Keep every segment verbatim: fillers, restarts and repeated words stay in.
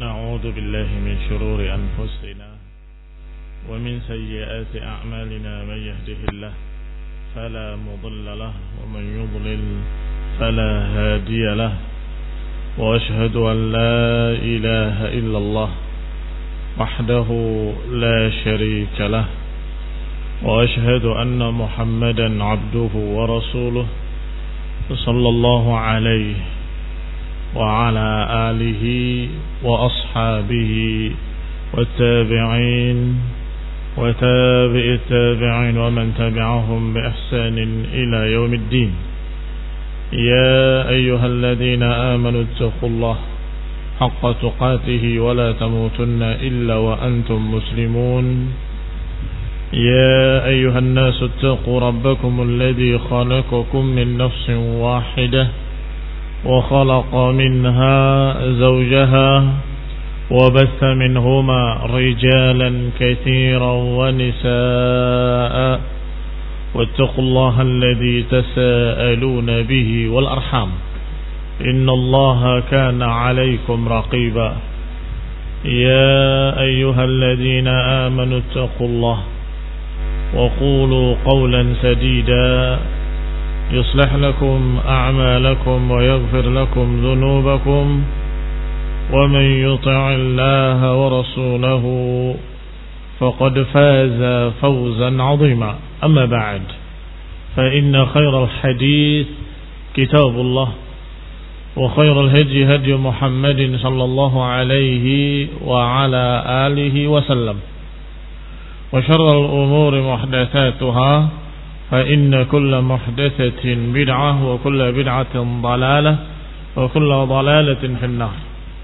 ونعوذ بالله من شرور أنفسنا ومن سيئات أعمالنا من يهده الله فلا مضل له ومن يضلل فلا هادي له وأشهد أن لا إله إلا الله وحده لا شريك له وأشهد أن محمدا عبده ورسوله صلى الله عليه وعلى آله وأصحابه والتابعين وتابع التابعين ومن تبعهم بإحسان إلى يوم الدين. يا أيها الذين آمنوا اتقوا الله حق تقاته ولا تموتن إلا وأنتم مسلمون. يا أيها الناس اتقوا ربكم الذي خلقكم من نفس واحدة وخلق منها زوجها وبث منهما رجالا كثيرا ونساء واتقوا الله الذي تساءلون به والأرحام إن الله كان عليكم رقيبا. يا أيها الذين آمنوا اتقوا الله وقولوا قولا سديدا يصلح لكم أعمالكم ويغفر لكم ذنوبكم ومن يطع الله ورسوله فقد فاز فوزا عظيما. أما بعد فإن خير الحديث كتاب الله وخير الهدي هدي محمد صلى الله عليه وعلى آله وسلم وشر الأمور محدثاتها فإن كل محدثة بدعة وكل بدعة ضلالة وكل ضلالة في النار.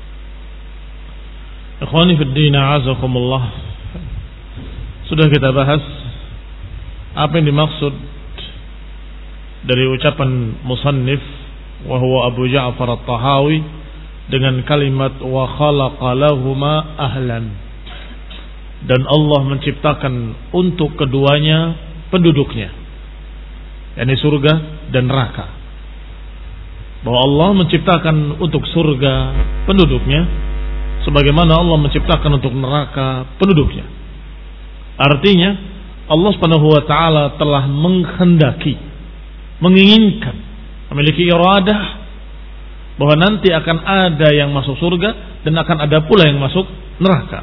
Ikhwani fid din, a'azakumullah. Sudah kita bahas apa yang dimaksud dari ucapan musannif wa huwa Abu Ja'far At-Tahawi dengan kalimat wa khalaqa lahuma ahlan, dan Allah menciptakan untuk keduanya penduduknya, yakni surga dan neraka. Bahwa Allah menciptakan untuk surga penduduknya sebagaimana Allah menciptakan untuk neraka penduduknya. Artinya Allah Subhanahu wa taala telah menghendaki, menginginkan, memiliki iradah bahwa nanti akan ada yang masuk surga dan akan ada pula yang masuk neraka.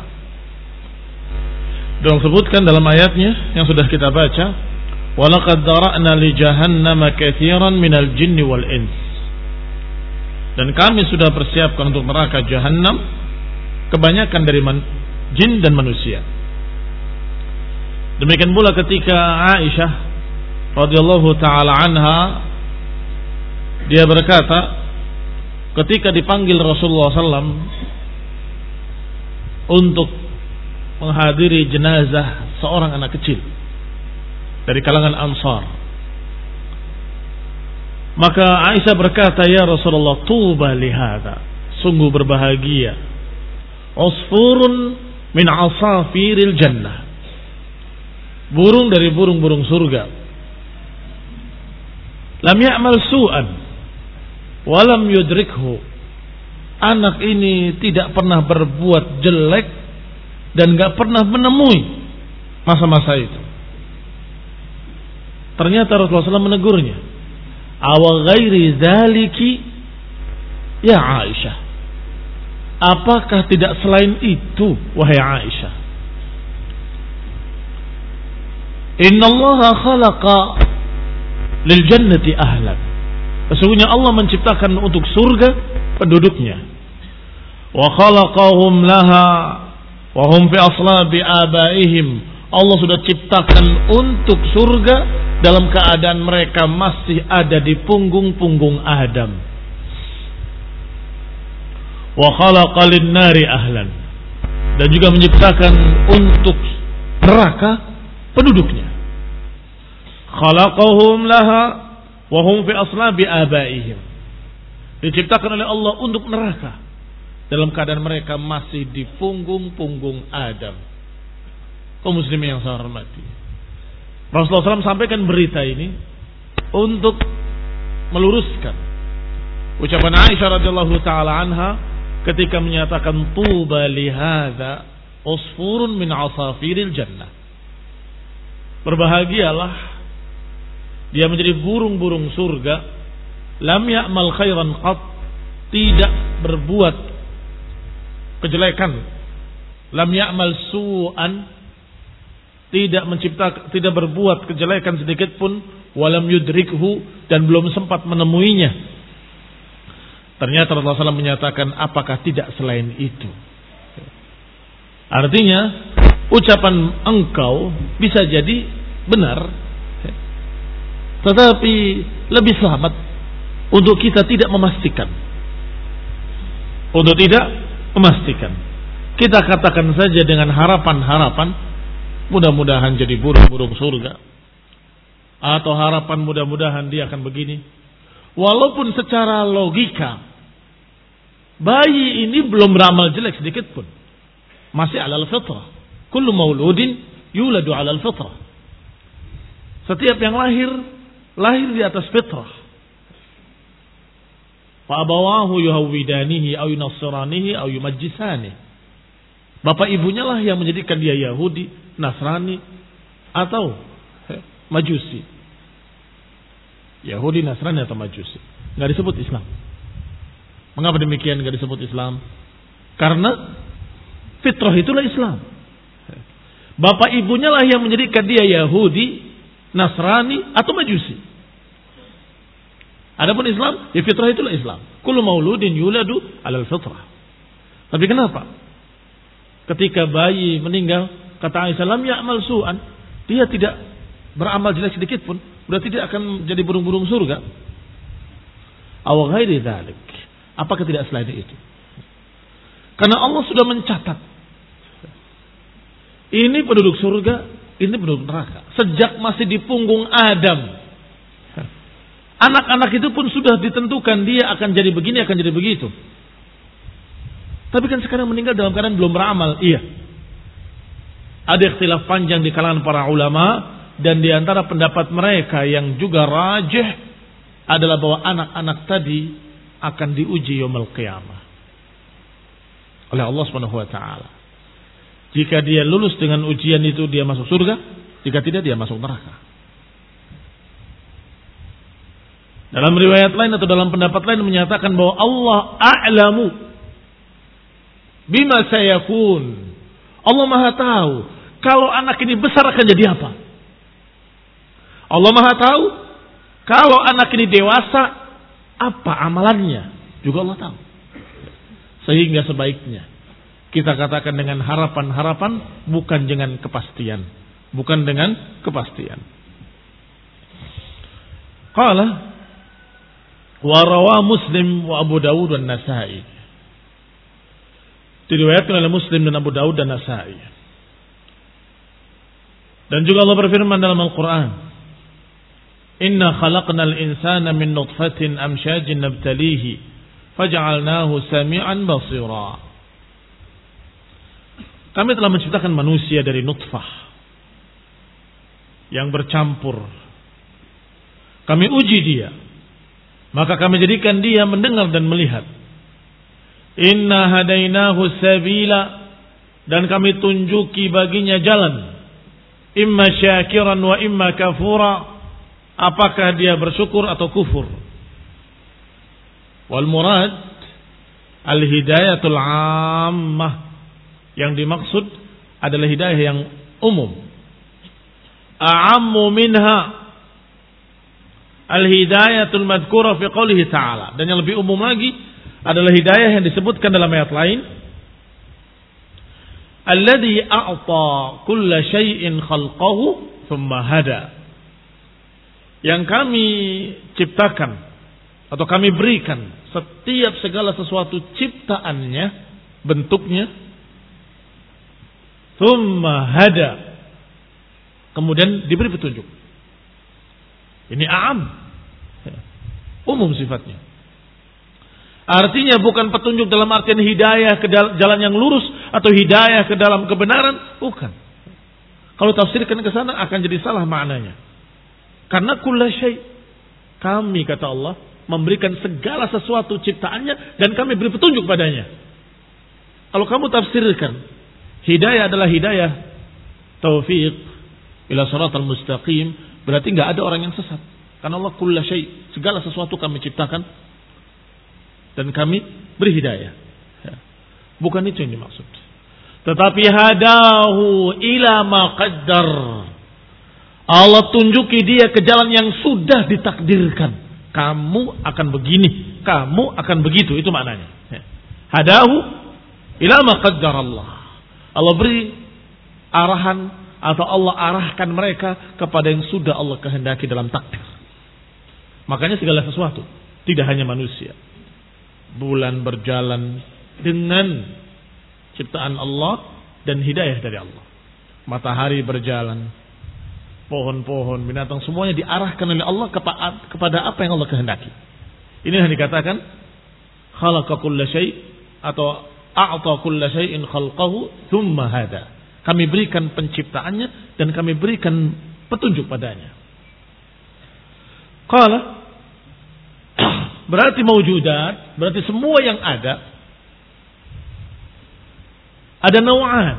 Dan disebutkan dalam ayatnya yang sudah kita baca, walaqad dara'na li jahannama katsiran minal jinni wal ins. Dan kami sudah persiapkan untuk neraka Jahannam kebanyakan dari man, jin dan manusia. Demikian pula ketika Aisyah radhiyallahu taala anha, dia berkata ketika dipanggil Rasulullah sallallahu alaihi wasallam untuk menghadiri jenazah seorang anak kecil dari kalangan Ansar, maka Aisyah berkata, ya Rasulullah, tuba lihada, sungguh berbahagia, usfurun min asafiril jannah, burung dari burung-burung surga, lam ya'mal su'an walam yudrikhu, anak ini tidak pernah berbuat jelek dan gak pernah menemui masa-masa itu. Ternyata Rasulullah shallallahu alaihi wasallam menegurnya, awa ghairi dzaliki ya Aisyah, apakah tidak selain itu wahai Aisyah? Innallaha khalaqa lil jannati ahlan, sesungguhnya Allah menciptakan untuk surga penduduknya, wa khalaqahum laha wa hum fi aslabi abaihim, Allah sudah ciptakan untuk surga dalam keadaan mereka masih ada di punggung-punggung Adam. Wa khalaqa lin-nari ahlan, dan juga menciptakan untuk neraka penduduknya. Khalaqahum laha wa hum fi aslabi abaihim, diciptakan oleh Allah untuk neraka dalam keadaan mereka masih di punggung-punggung Adam. Kaum muslimin yang saya hormati, Rasulullah shallallahu alaihi wasallam sampaikan berita ini untuk meluruskan ucapan Aisyah radhiyallahu taala anha ketika menyatakan tuba lihadza usfurun min asafiril jannah. Berbahagialah dia menjadi burung-burung surga, lam ya'mal khairan qat, tidak berbuat kejelekan, lam ya'mal su'an, tidak mencipta, tidak berbuat kejelekan sedikit pun, walam yudrikhu, dan belum sempat menemuinya. Ternyata Rasulullah shallallahu alaihi wasallam menyatakan, apakah tidak selain itu? Artinya ucapan engkau bisa jadi benar, tetapi lebih selamat untuk kita tidak memastikan. Untuk tidak memastikan, kita katakan saja dengan harapan-harapan, mudah-mudahan jadi burung-burung surga, atau harapan mudah-mudahan dia akan begini. Walaupun secara logika bayi ini belum beramal jelek sedikit pun, masih alal fitrah. Kullu mauludin yuladu alal fitrah. Setiap yang lahir, lahir di atas fitrah. Fa abawahu yuhawwidanihi aw yunassiranihi aw yumajjisanihi. Bapak ibunya lah yang menjadikan dia Yahudi, Nasrani, atau eh, Majusi. Yahudi, Nasrani, atau Majusi. Nggak disebut Islam. Mengapa demikian nggak disebut Islam? Karena fitrah itulah Islam. Bapak ibunya lah yang menjadikan dia Yahudi, Nasrani, atau Majusi. Adapun Islam, ya fitrah itulah Islam. Kullu mauludin yuladu alal fitrah. Tapi kenapa? Ketika bayi meninggal, kata Aisyah, lam ya'mal su'an, dia tidak beramal jelek sedikit pun, berarti dia akan jadi burung-burung surga. Aw ghairi dzalik. Apakah tidak selain itu? Karena Allah sudah mencatat, ini penduduk surga, ini penduduk neraka. Sejak masih di punggung Adam, anak-anak itu pun sudah ditentukan dia akan jadi begini, akan jadi begitu. Tapi kan sekarang meninggal dalam keadaan belum beramal. Iya. Ada ikhtilaf panjang di kalangan para ulama, dan di antara pendapat mereka yang juga rajih adalah bahwa anak-anak tadi akan diuji yaumul qiyamah oleh Allah Subhanahu wa taala. Jika dia lulus dengan ujian itu, dia masuk surga, jika tidak, dia masuk neraka. Dalam riwayat lain atau dalam pendapat lain menyatakan bahwa Allah a'lamu bima sayakun. Allah Maha tahu kalau anak ini besar akan jadi apa. Allah Maha tahu kalau anak ini dewasa apa amalannya. Juga Allah tahu. Sehingga sebaiknya kita katakan dengan harapan-harapan, bukan dengan kepastian. Bukan dengan kepastian. Qala wa rawa Muslim wa Abu Dawud dan Nasa'i. Diriwayatkan oleh Muslim dan Abu Dawud dan Nasa'i. Dan juga Allah berfirman dalam Al-Quran, Inna khalaqnal insana min nutfatin amsyajin nabtalihi faja'alnahu sami'an basira. Kami telah menciptakan manusia dari nutfah yang bercampur. Kami uji dia, maka kami jadikan dia mendengar dan melihat. Inna hadainahu sabila, dan kami tunjuki baginya jalan. Imma syakiran wa imma kafura, apakah dia bersyukur atau kufur. Wal murad al hidayatul ammah, yang dimaksud adalah hidayah yang umum. A'ammu minha al hidayatul madhkura fi qoulihi ta'ala, dan yang lebih umum lagi adalah hidayah yang disebutkan dalam ayat lain, alladzi a'ta kulla syai'in khalqahu thumma hada, yang kami ciptakan atau kami berikan setiap segala sesuatu ciptaannya, bentuknya, thumma hada, kemudian diberi petunjuk. Ini a'am, umum sifatnya. Artinya bukan petunjuk dalam artian hidayah ke jalan yang lurus atau hidayah ke dalam kebenaran, bukan. Kalau tafsirkan ke sana akan jadi salah maknanya. Karena kulla syai', kami kata Allah memberikan segala sesuatu ciptaannya dan kami beri petunjuk padanya. Kalau kamu tafsirkan hidayah adalah hidayah taufiq ila shiratal mustaqim, berarti enggak ada orang yang sesat. Karena Allah kulla syai, segala sesuatu kami ciptakan dan kami beri hidayah. Bukan itu yang dimaksud. Tetapi hadahu ila ma qaddar. Allah tunjuki dia ke jalan yang sudah ditakdirkan. Kamu akan begini, kamu akan begitu, itu maknanya. Hadahu ila ma qaddar Allah. Allah beri arahan atau Allah arahkan mereka kepada yang sudah Allah kehendaki dalam takdir. Makanya segala sesuatu, tidak hanya manusia. Bulan berjalan dengan ciptaan Allah dan hidayah dari Allah. Matahari berjalan, pohon-pohon, binatang, semuanya diarahkan oleh Allah kepada apa yang Allah kehendaki. Ini yang dikatakan khalaqa kulla syai' atau a'ta kulla syai'in khalqahu thumma hada. Kami berikan penciptaannya dan kami berikan petunjuk padanya. Qala berarti mawjudat, berarti semua yang ada ada naw'an.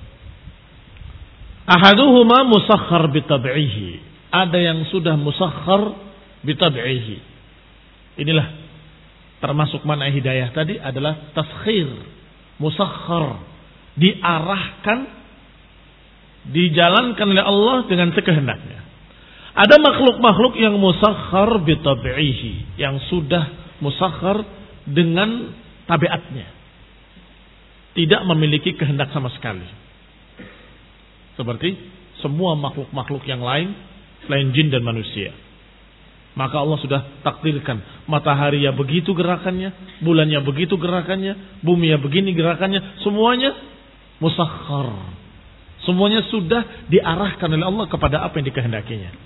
Ahaduhuma musakhkhar bitab'ihi. Ada yang sudah musakhkhar bitab'ihi. Inilah termasuk makna hidayah tadi adalah taskhir, musakhkhar, diarahkan, dijalankan oleh Allah dengan sekehendaknya. Ada makhluk-makhluk yang musakhkhar bitab'ihi, yang sudah musakhkhar dengan tabiatnya. Tidak memiliki kehendak sama sekali. Seperti semua makhluk-makhluk yang lain selain jin dan manusia. Maka Allah sudah takdirkan matahari ya begitu gerakannya, bulannya begitu gerakannya, bumi ya begini gerakannya, semuanya musakhkhar. Semuanya sudah diarahkan oleh Allah kepada apa yang dikehendakinya.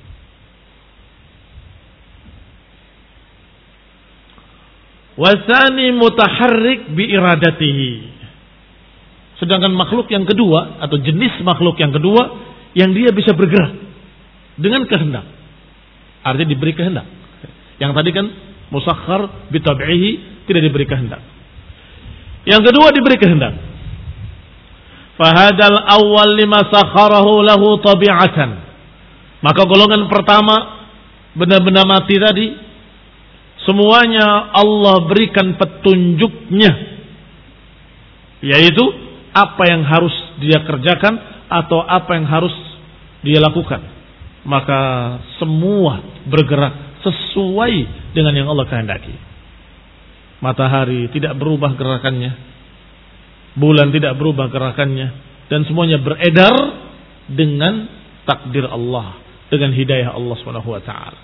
Wasani mutaharrik bi iradatihi. Sedangkan makhluk yang kedua atau jenis makhluk yang kedua yang dia bisa bergerak dengan kehendak. Artinya diberi kehendak. Yang tadi kan musakhkhar bi tab'ihi, tidak diberi kehendak. Yang kedua diberi kehendak. Fahadal awwal lima sakharahu lahu tabi'atan. Maka golongan pertama benda-benda mati tadi semuanya Allah berikan petunjuknya, yaitu apa yang harus dia kerjakan atau apa yang harus dia lakukan. Maka semua bergerak sesuai dengan yang Allah kehendaki. Matahari tidak berubah gerakannya, bulan tidak berubah gerakannya, dan semuanya beredar dengan takdir Allah, dengan hidayah Allah Subhanahu wa taala.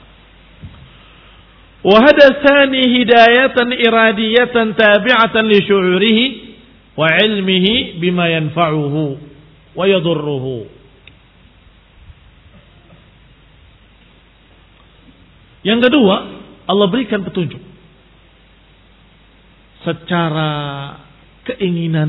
Wa hada tsani hidayatan iradiyatan tabi'atan li syu'urihi wa ilmihi bima yanfa'uhu wa yadurruhu. Yang kedua, Allah berikan petunjuk secara keinginan,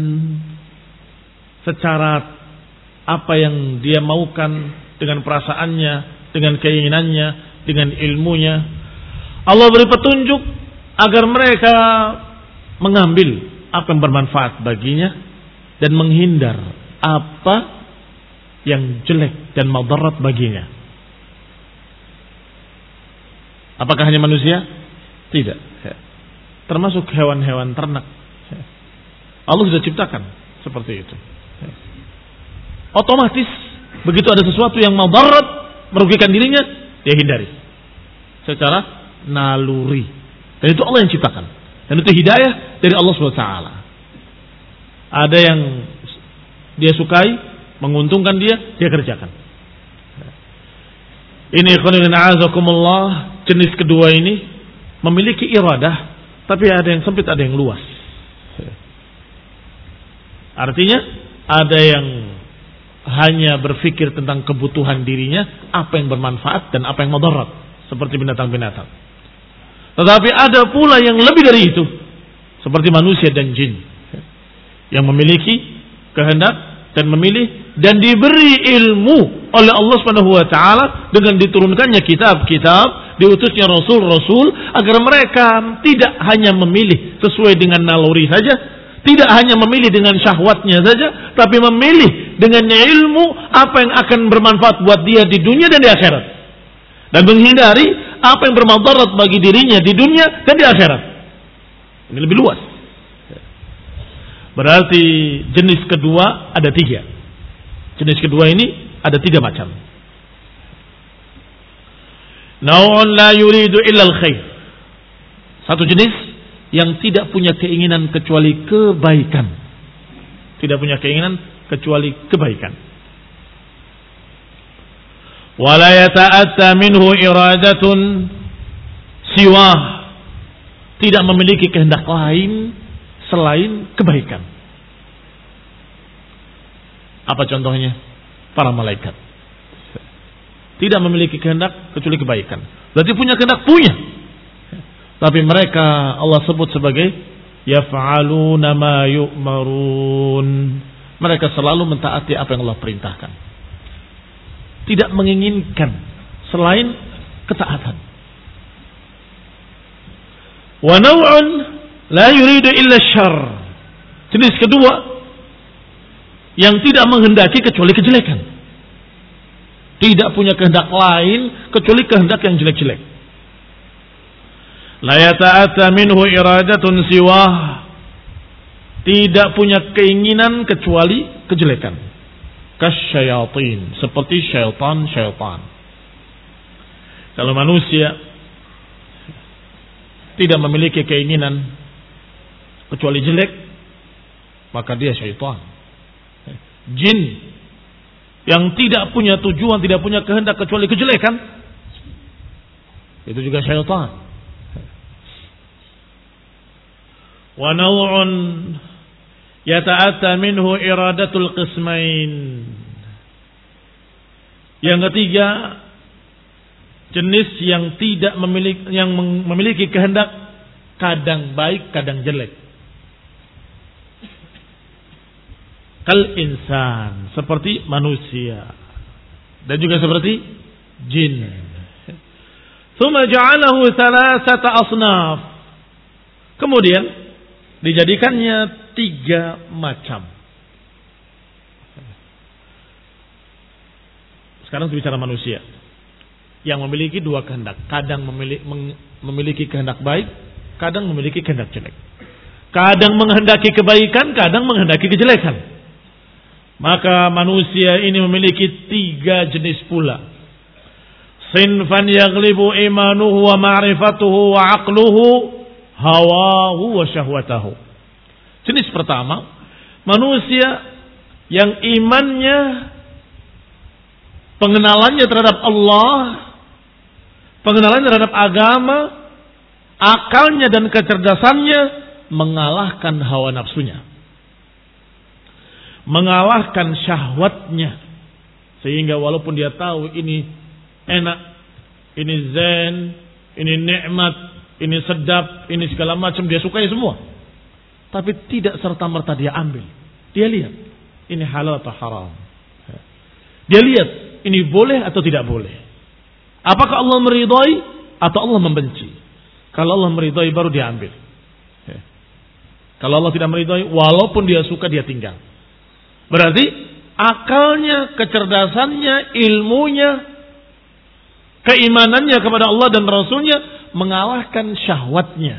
secara apa yang dia maukan, dengan perasaannya, dengan keinginannya, dengan ilmunya. Allah beri petunjuk agar mereka mengambil apa yang bermanfaat baginya dan menghindar apa yang jelek dan madarat baginya. Apakah hanya manusia? Tidak. Termasuk hewan-hewan ternak. Allah sudah ciptakan seperti itu. Otomatis begitu ada sesuatu yang madarat, merugikan dirinya, dia hindari secara naluri. Dan itu Allah yang ciptakan. Dan itu hidayah dari Allah subhanahu wa taala. Ada yang dia sukai, menguntungkan dia, dia kerjakan. Ini ikhwanuddin a'azakumullah, jenis kedua ini memiliki iradah, tapi ada yang sempit, ada yang luas. Artinya ada yang hanya berpikir tentang kebutuhan dirinya, apa yang bermanfaat dan apa yang mudarat, seperti binatang-binatang. Tetapi ada pula yang lebih dari itu, seperti manusia dan jin, yang memiliki kehendak dan memilih dan diberi ilmu oleh Allah Subhanahu wa taala dengan diturunkannya kitab-kitab, diutusnya rasul-rasul, agar mereka tidak hanya memilih sesuai dengan naluri saja, Tidak hanya memilih dengan syahwatnya saja, tapi memilih dengan ilmu apa yang akan bermanfaat buat dia di dunia dan di akhirat. Dan menghindari apa yang bermadarat bagi dirinya di dunia dan di akhirat. Ini lebih luas. Berarti jenis kedua ada tiga. Jenis kedua ini ada tiga macam. Naw'un la yuridu illa al-khair. Satu jenis yang tidak punya keinginan kecuali kebaikan. Tidak punya keinginan kecuali kebaikan. Wa la yata'atta minhu iradatun siwah. Tidak memiliki kehendak lain selain kebaikan. Apa contohnya? Para malaikat. Tidak memiliki kehendak kecuali kebaikan. Berarti punya kehendak, punya. Tapi mereka Allah sebut sebagai yaf'aluna ma yu'marun. Mereka selalu mentaati apa yang Allah perintahkan. Tidak menginginkan selain ketaatan. Wa naw'un la yuridu illa syarr. Jenis kedua yang tidak menghendaki kecuali kejelekan. Tidak punya kehendak lain kecuali kehendak yang jelek-jelek. La yata'atta minhu iradatun siwah. Tidak punya keinginan kecuali kejelekan. Kasyayatin, seperti syaitan-syaitan. Kalau manusia tidak memiliki keinginan kecuali jelek, maka dia syaitan. Jin yang tidak punya tujuan, tidak punya kehendak kecuali kejelekan, itu juga syaitan. Wa naw'un yata'atta minhu iradatul qismain. Yang ketiga, jenis yang tidak memiliki yang memiliki kehendak kadang baik, kadang jelek. Kal insan, seperti manusia dan juga seperti jin. Tsumma ja'alahu thalathata asnaf. Kemudian dijadikannya tiga macam. Sekarang bicara manusia yang memiliki dua kehendak, kadang memiliki, memiliki kehendak baik, kadang memiliki kehendak jelek. Kadang menghendaki kebaikan, kadang menghendaki kejelekan. Maka manusia ini memiliki tiga jenis pula. Sinfan yaghlibu imanuhu wa ma'rifatuhu wa aqluhu hawahu wa syahwatahu. Jenis pertama, manusia yang imannya, pengenalannya terhadap Allah, pengenalannya terhadap agama, akalnya dan kecerdasannya mengalahkan hawa nafsunya, mengalahkan syahwatnya, sehingga walaupun dia tahu ini enak, ini zen, ini nikmat, ini sedap, ini segala macam, dia sukai semua, tapi tidak serta-merta dia ambil. Dia lihat ini halal atau haram, dia lihat ini boleh atau tidak boleh, apakah Allah meridai atau Allah membenci. Kalau Allah meridai baru dia ambil. Kalau Allah tidak meridai, walaupun dia suka, dia tinggal. Berarti akalnya, kecerdasannya, ilmunya, keimanannya kepada Allah dan Rasulnya mengalahkan syahwatnya.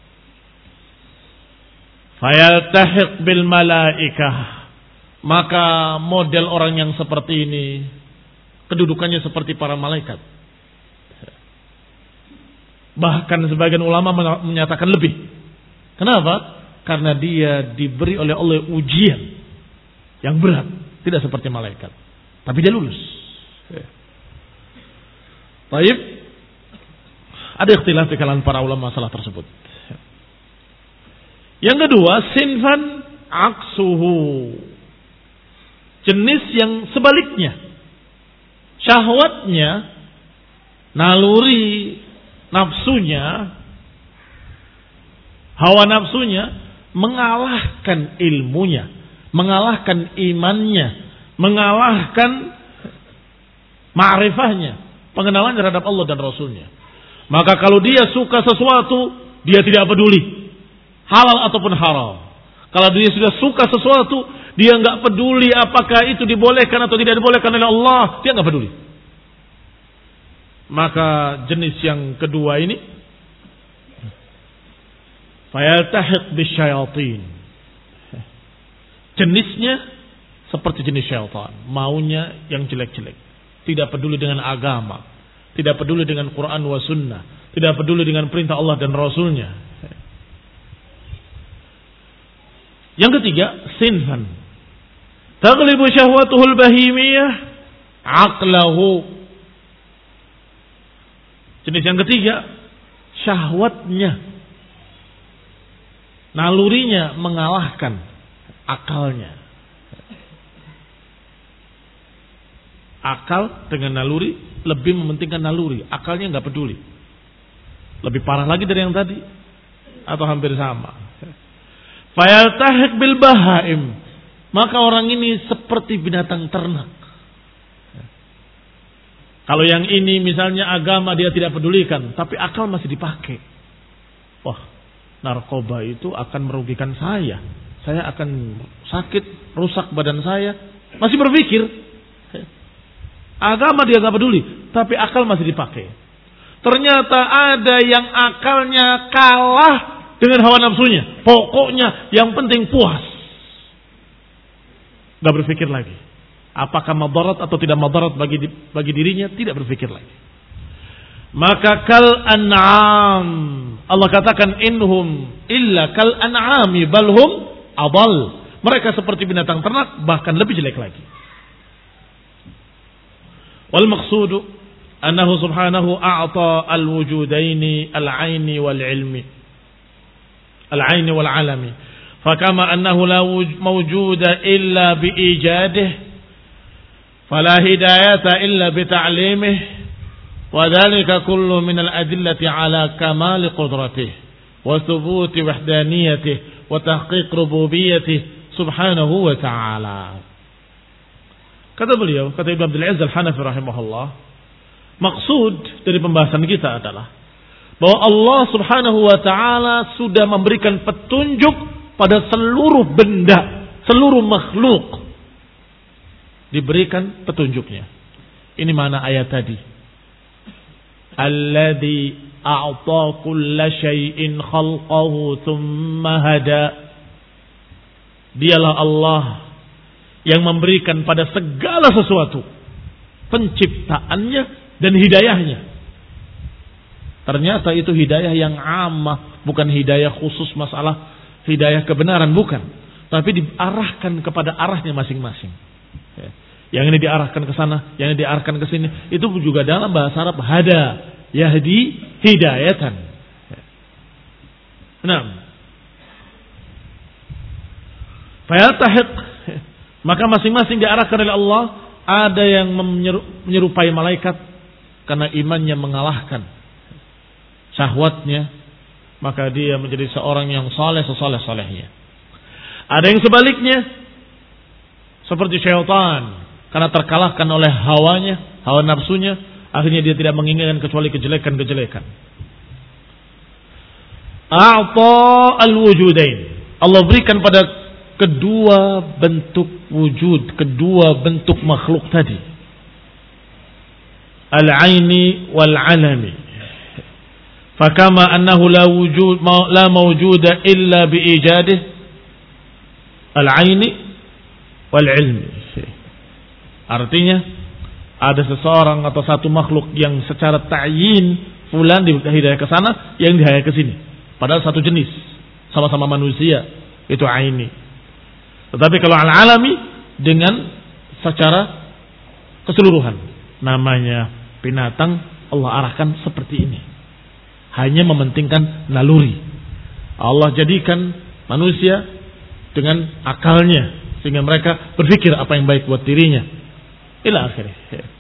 Fayaltahiq bil malaikah. Maka model orang yang seperti ini kedudukannya seperti para malaikat. Bahkan sebagian ulama menyatakan lebih. Kenapa? Karena dia diberi oleh Allah ujian yang berat, tidak seperti malaikat, tapi dia lulus. Baik, ada ikhtilaf di kalangan para ulama masalah tersebut. Yang kedua, sinfan aksuhu, jenis yang sebaliknya, syahwatnya, naluri nafsunya, hawa nafsunya mengalahkan ilmunya, mengalahkan imannya, mengalahkan ma'rifahnya, pengenalan terhadap Allah dan Rasulnya. Maka kalau dia suka sesuatu, dia tidak peduli halal ataupun haram. Kalau dia sudah suka sesuatu, dia nggak peduli apakah itu dibolehkan atau tidak dibolehkan oleh Allah, dia nggak peduli. Maka jenis yang kedua ini, fayaltahiq bisyayatin. Jenisnya seperti jenis syaitan, maunya yang jelek-jelek, tidak peduli dengan agama, tidak peduli dengan Quran wa sunnah, tidak peduli dengan perintah Allah dan Rasulnya. Yang ketiga, sinfan taghlibu syahwatuhul bahimiyah aqlahu. Jenis yang ketiga, syahwatnya, nalurinya mengalahkan akalnya. Akal dengan naluri lebih mementingkan naluri, akalnya nggak peduli. Lebih parah lagi dari yang tadi atau hampir sama. Fayaltahiq bil bahaim, maka orang ini seperti binatang ternak. Kalau yang ini misalnya agama dia tidak pedulikan, tapi akal masih dipakai. Wah, narkoba itu akan merugikan saya. Saya akan sakit, rusak badan saya. Masih berpikir. Agama dia gak peduli, tapi akal masih dipakai. Ternyata ada yang akalnya kalah dengan hawa nafsunya. Pokoknya yang penting puas. Gak berpikir lagi. Apakah madarat atau tidak madarat bagi bagi dirinya, tidak berpikir lagi. Maka kal an'am, Allah katakan inhum illa kal an'ami balhum adal. Mereka seperti binatang ternak, bahkan lebih jelek lagi. Wal maqsudu annahu subhanahu a'ta al-wujudaini al-'aini wal-'ilmi al-'aini wal-'alami. Fakama annahu la mawjuda illa bi'ijadihi fala hidayata illa bita'limihi wa dhalika kullu min al-adillati 'ala kamali qudratihi wa thubuti wahdaniyatihi wa tahqiq rububiyyatihi subhanahu wa ta'ala. Kata beliau, kata Ibnu Abdul Aziz Al-Hanafi rahimahullah, maksud dari pembahasan kita adalah bahwa Allah Subhanahu wa taala sudah memberikan petunjuk pada seluruh benda, seluruh makhluk diberikan petunjuknya. Ini mana ayat tadi. Alladzi a'ta kulla syai'in khalqahu tsumma hada. Dialah Allah yang memberikan pada segala sesuatu penciptaannya dan hidayahnya. Ternyata itu hidayah yang amah, bukan hidayah khusus masalah hidayah kebenaran, bukan. Tapi diarahkan kepada arahnya masing-masing. Yang ini diarahkan ke sana, yang ini diarahkan ke sini. Itu juga dalam bahasa Arab hada, yahdi, hidayatan. Nah, fayaltahiq, maka masing-masing diarahkan oleh Allah. Ada yang menyerupai malaikat karena imannya mengalahkan syahwatnya, maka dia menjadi seorang yang saleh sesaleh-salehnya. Ada yang sebaliknya seperti syaitan, karena terkalahkan oleh hawanya, hawa nafsunya, akhirnya dia tidak menginginkan kecuali kejelekan-kejelekan. A'ta al-wujudain, Allah berikan pada kedua bentuk wujud, kedua bentuk makhluk tadi. Al-'aini wal-'alami. Fakama annahu la wujud la mawjuda illa bi'ijadihi al-'aini wal-'ilmi. Artinya ada seseorang atau satu makhluk yang secara ta'yin fulan dihidayah ke sana, yang dihidayah ke sini. Padahal satu jenis, sama-sama manusia, itu 'aini. Tetapi kalau al-alami dengan secara keseluruhan, namanya binatang Allah arahkan seperti ini. Hanya mementingkan naluri. Allah jadikan manusia dengan akalnya sehingga mereka berpikir apa yang baik buat dirinya. Ila akhirih.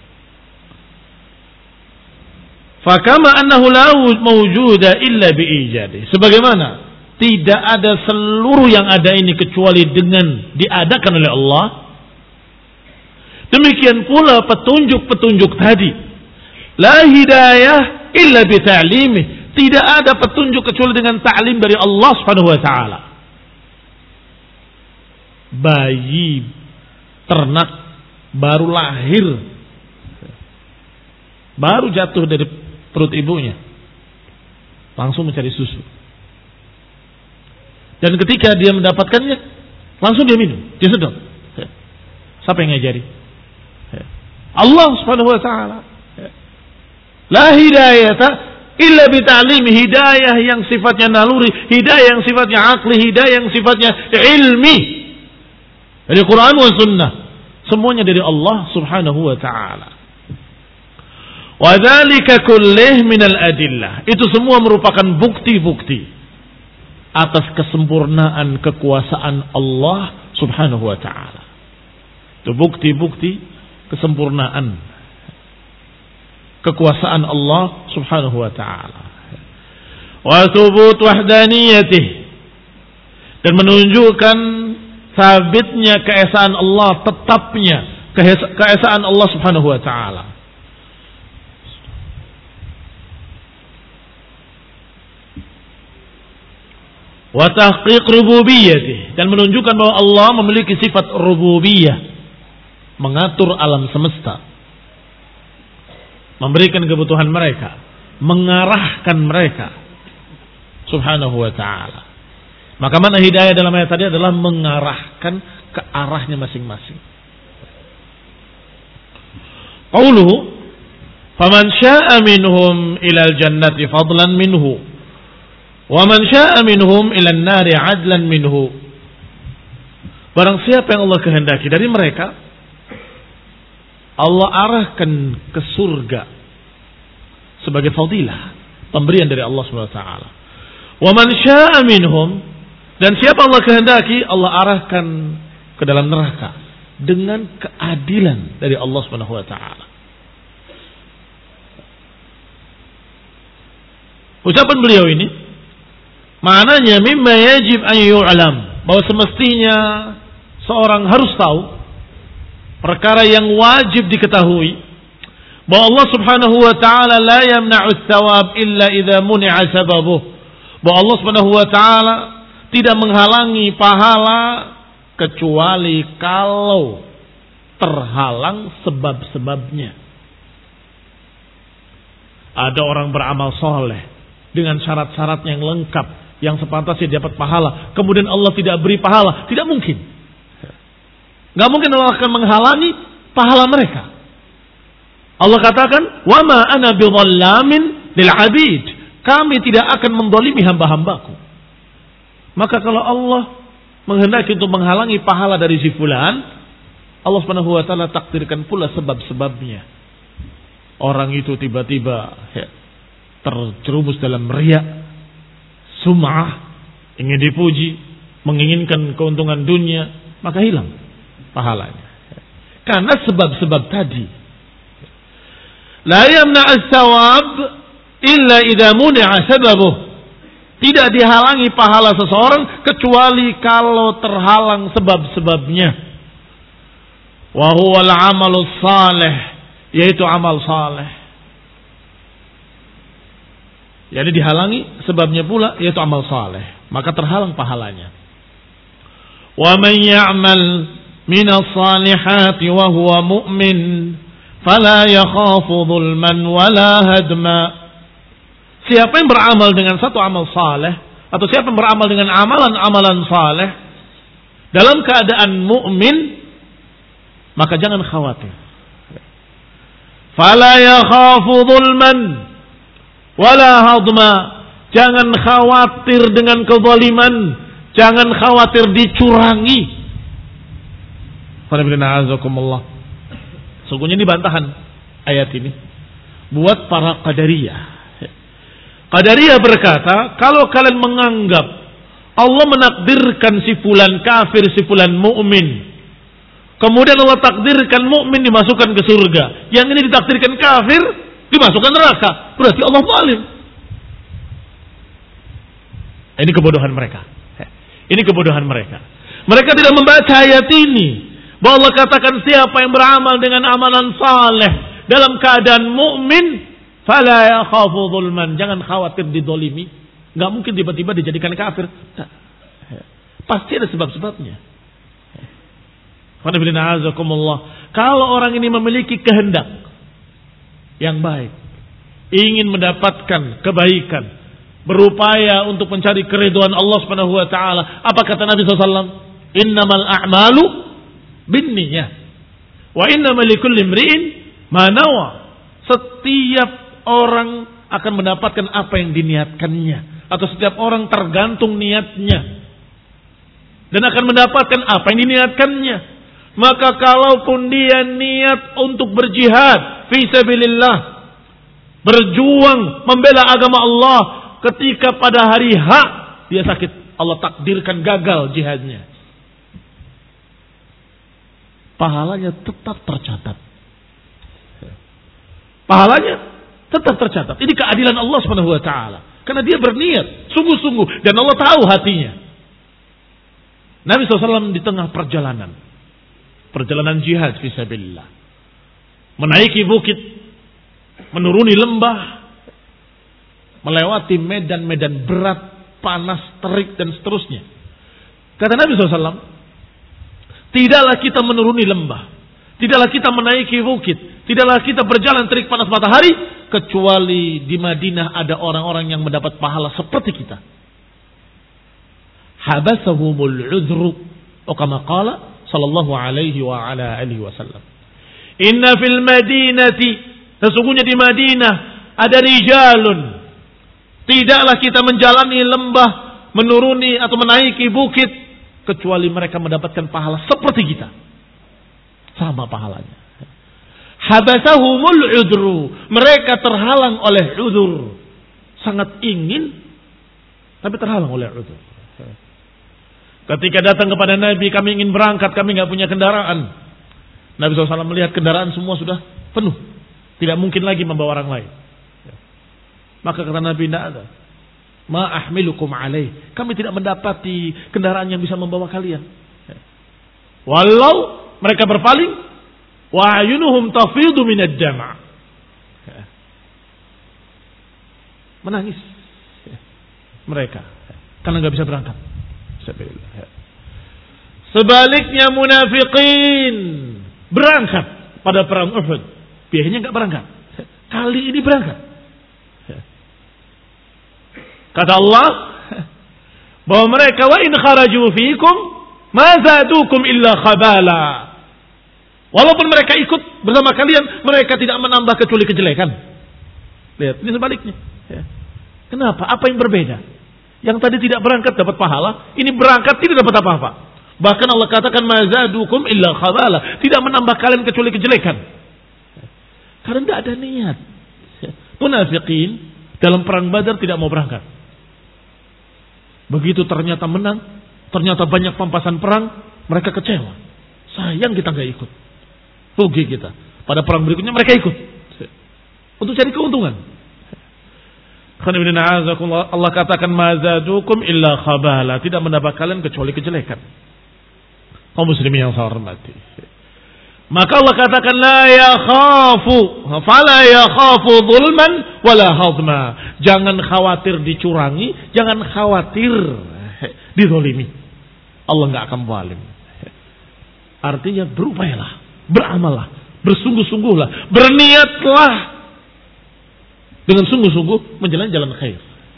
Fakama annahu la mawjuda illa bi'ijadi. Sebagaimana tidak ada seluruh yang ada ini kecuali dengan diadakan oleh Allah. Demikian pula petunjuk-petunjuk tadi. La hidayah illa bi ta'limih. Tidak ada petunjuk kecuali dengan ta'lim dari Allah Subhanahu wa taala. bayi ternak baru lahir, baru jatuh dari perut ibunya, langsung mencari susu. Dan ketika dia mendapatkannya, langsung dia minum, dia sedang. Siapa yang ngajari? Allah Subhanahu wa taala. La hidayata illa bi ta'lim, hidayah yang sifatnya naluri, hidayah yang sifatnya akli, hidayah yang sifatnya ilmi. Dari Quran wa sunnah. Semuanya dari Allah Subhanahu wa taala. Wa dzalika kullih minal adillah. Itu semua merupakan bukti-bukti atas kesempurnaan kekuasaan Allah Subhanahu wa taala. Itu bukti-bukti kesempurnaan kekuasaan Allah Subhanahu wa taala. Wa thubut wahdaniyatih, dan menunjukkan sabitnya keesaan Allah, tetapnya keesaan Allah Subhanahu wa taala. Wa tahqiq rububiyyatih, dan menunjukkan bahwa Allah memiliki sifat rububiyah, mengatur alam semesta, memberikan kebutuhan mereka, mengarahkan mereka Subhanahu wa ta'ala. Maka mana hidayah dalam ayat tadi adalah mengarahkan ke arahnya masing-masing. Qauluhu faman syaa'a minhum ilal jannati fadlan minhu wa man syaa'a minhum ilan nari adlan minhu. Barang siapa yang Allah kehendaki dari mereka, Allah arahkan ke surga sebagai fadilah, pemberian dari Allah Subhanahu wa taala. Wa man syaa'a minhum, dan siapa Allah kehendaki, Allah arahkan ke dalam neraka dengan keadilan dari Allah Subhanahu wa taala. Ucapan beliau ini maknanya mimma yajib an yu'lam, bahwa semestinya seorang harus tahu perkara yang wajib diketahui, bahwa Allah Subhanahu wa taala la yamna'u tsawab illa idza muni'a sababuh, bahwa Allah Subhanahu wa taala tidak menghalangi pahala kecuali kalau terhalang sebab-sebabnya. Ada orang beramal soleh dengan syarat-syarat yang lengkap, yang sepantasnya dapat pahala, kemudian Allah tidak beri pahala, tidak mungkin. Gak mungkin Allah akan menghalangi pahala mereka. Allah katakan, wa ma ana bidhallamin lil abid, kami tidak akan mendolimi hamba-hambaku. Maka kalau Allah menghendaki untuk menghalangi pahala dari si fulan, Allah Subhanahu wa taala takdirkan pula sebab-sebabnya. Orang itu tiba-tiba ya, terjerumus dalam riya, sum'ah, ingin dipuji, menginginkan keuntungan dunia, maka hilang pahalanya. Karena sebab-sebab tadi. La yamna as-sawab illa idza muni'a sababuh. Tidak dihalangi pahala seseorang kecuali kalau terhalang sebab-sebabnya. Wa huwa al-amalus salih, yaitu amal saleh. Jadi dihalangi sebabnya pula, yaitu amal saleh, maka terhalang pahalanya. Wa man ya'mal minas salihati wa huwa mu'min fala yakhafu dhulman wala hadma. Siapa yang beramal dengan satu amal saleh, atau siapa yang beramal dengan amalan-amalan saleh dalam keadaan mukmin, maka jangan khawatir. Fala yakhafu dhulman wala hadma, jangan khawatir dengan kezaliman, jangan khawatir dicurangi. Sungguhnya ini bantahan ayat ini buat para qadariyah. Qadariyah berkata, kalau kalian menganggap Allah menakdirkan si fulan kafir, si fulan mukmin, kemudian Allah takdirkan mukmin dimasukkan ke surga, yang ini ditakdirkan kafir dimasukkan neraka, berarti Allah zalim. Ini kebodohan mereka. Ini kebodohan mereka. Mereka tidak membaca ayat ini, bahwa Allah katakan siapa yang beramal dengan amalan saleh dalam keadaan mukmin, fala yakhafu zulman, jangan khawatir didolimi. Enggak mungkin tiba-tiba dijadikan kafir. Nah, pasti ada sebab-sebabnya. Kalau orang ini memiliki kehendak yang baik, ingin mendapatkan kebaikan, berupaya untuk mencari keridhaan Allah Subhanahu wa taala, apa kata Nabi sallallahu alaihi wasallam? Innamal a'malu binniyah wa innamal likulli imri'in ma nawa. Setiap orang akan mendapatkan apa yang diniatkannya, atau setiap orang tergantung niatnya dan akan mendapatkan apa yang diniatkannya. Maka kalaupun dia niat untuk berjihad fi sabilillah, berjuang membela agama Allah, ketika pada hari H dia sakit, Allah takdirkan gagal jihadnya, pahalanya tetap tercatat. Pahalanya tetap tercatat. Ini keadilan Allah Subhanahu wa taala. Karena dia berniat sungguh-sungguh dan Allah tahu hatinya. Nabi shallallahu alaihi wasallam di tengah perjalanan, perjalanan jihad fisabilillah, menaiki bukit, menuruni lembah, melewati medan-medan berat, panas, terik dan seterusnya. Kata Nabi shallallahu alaihi wasallam, tidaklah kita menuruni lembah, tidaklah kita menaiki bukit, tidaklah kita berjalan terik panas matahari, kecuali di Madinah ada orang-orang yang mendapat pahala seperti kita. Habasahumul udhru, atau kama qala sallallahu alaihi wa ala alihi wasallam. Inna fil madinati, sesungguhnya di Madinah ada rijalun, tidaklah kita menjalani lembah, menuruni atau menaiki bukit, kecuali mereka mendapatkan pahala seperti kita. Sama pahalanya. Habasahumul udhru, mereka terhalang oleh udhur. Sangat ingin, tapi terhalang oleh udhur. Ketika datang kepada Nabi, kami ingin berangkat, kami nggak punya kendaraan. Nabi shallallahu alaihi wasallam melihat kendaraan semua sudah penuh, tidak mungkin lagi membawa orang lain. Maka kata Nabi, tidak ada. Ma ahmilukum alaih, kami tidak mendapati kendaraan yang bisa membawa kalian. Walau mereka berpaling, wa ayunuhum tafidu minad dama', menangis mereka karena nggak bisa berangkat. Sebaliknya munafikin berangkat pada perang Uhud, biasanya nggak berangkat, kali ini berangkat. Kata Allah bahwa mereka, wa in kharaju fiikum ma zadukum illa khabala. Walaupun mereka ikut bersama kalian, mereka tidak menambah kecuali kejelekan. Lihat, ini sebaliknya. Kenapa? Apa yang berbeda? Yang tadi tidak berangkat dapat pahala, ini berangkat tidak dapat apa-apa. Bahkan Allah katakan mazadukum illa khabala, tidak menambah kalian kecuali kejelekan. Karena tidak ada niat. Munafikin dalam perang Badar tidak mau berangkat. Begitu ternyata menang, ternyata banyak pampasan perang, mereka kecewa. Sayang kita nggak ikut, rugi kita. Pada perang berikutnya mereka ikut untuk cari keuntungan. Allah katakan mazadukum illa khabala, tidak mendapat kalian kecuali kejelekan. Kaum muslimin yang saya hormati, maka Allah katakan la yakhafu fala yakhafu zulman wala hadma, jangan khawatir dicurangi, jangan khawatir dizalimi. Allah enggak akan zalim. Artinya berupayalah, beramallah, bersungguh-sungguhlah, berniatlah dengan sungguh-sungguh menjalani jalan khair.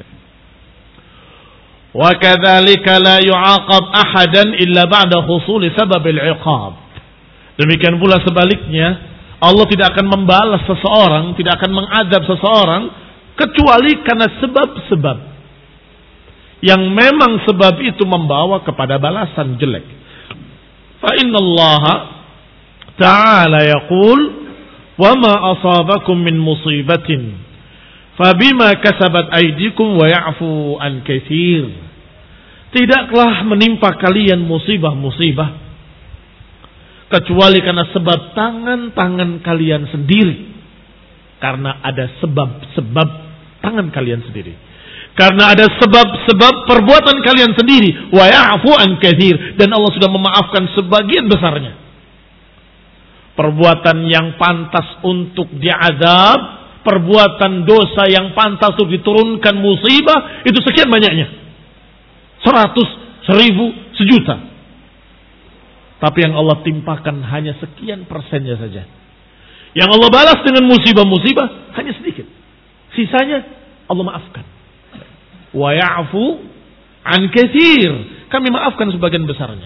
Wa kadzalika la yu'aqab ahadan illa ba'da husuli sababil 'iqab. Demikian pula sebaliknya, Allah tidak akan membalas seseorang, tidak akan mengadab seseorang kecuali karena sebab-sebab yang memang sebab itu membawa kepada balasan jelek. Fa innallaha ta'ala yaqul wa ma asabakum min musibatin fabima kasabat aydikum wa ya'fu an katsir. Tidaklah menimpa kalian musibah-musibah kecuali karena sebab tangan-tangan kalian sendiri. Karena ada sebab-sebab tangan kalian sendiri. Karena ada sebab-sebab perbuatan kalian sendiri. Wa ya'fu an katsir, dan Allah sudah memaafkan sebagian besarnya. Perbuatan yang pantas untuk diazab, perbuatan dosa yang pantas untuk diturunkan musibah, itu sekian banyaknya. Seratus, seribu, sejuta. Tapi yang Allah timpakan hanya sekian persennya saja. Yang Allah balas dengan musibah-musibah hanya sedikit. Sisanya Allah maafkan. Wa ya'fu an katsir. Kami maafkan sebagian besarnya.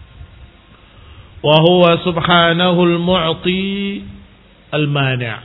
Wa huwa subhanahu al-mu'ti al-mani'.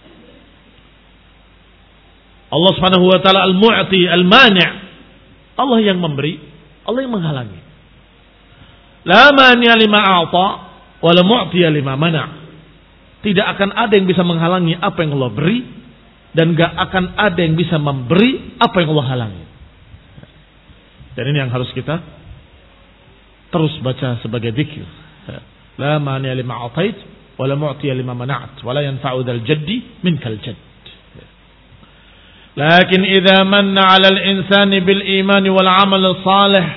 Allah Subhanahu wa taala al-mu'ti al-mani'. Allah yang memberi, Allah yang menghalangi. La mani'a lima a'ta wa la mu'tiya lima mana'. Tidak akan ada yang bisa menghalangi apa yang Allah beri dan enggak akan ada yang bisa memberi apa yang Allah halangi. Dan ini yang harus kita terus baca sebagai zikir. La mani'a lima a'tait wa la mu'tiya lima mana'at wa la yanfa'u dzal jaddi minkal jadd. Lakin idza manna 'alal insani bil imani wal 'amal salih.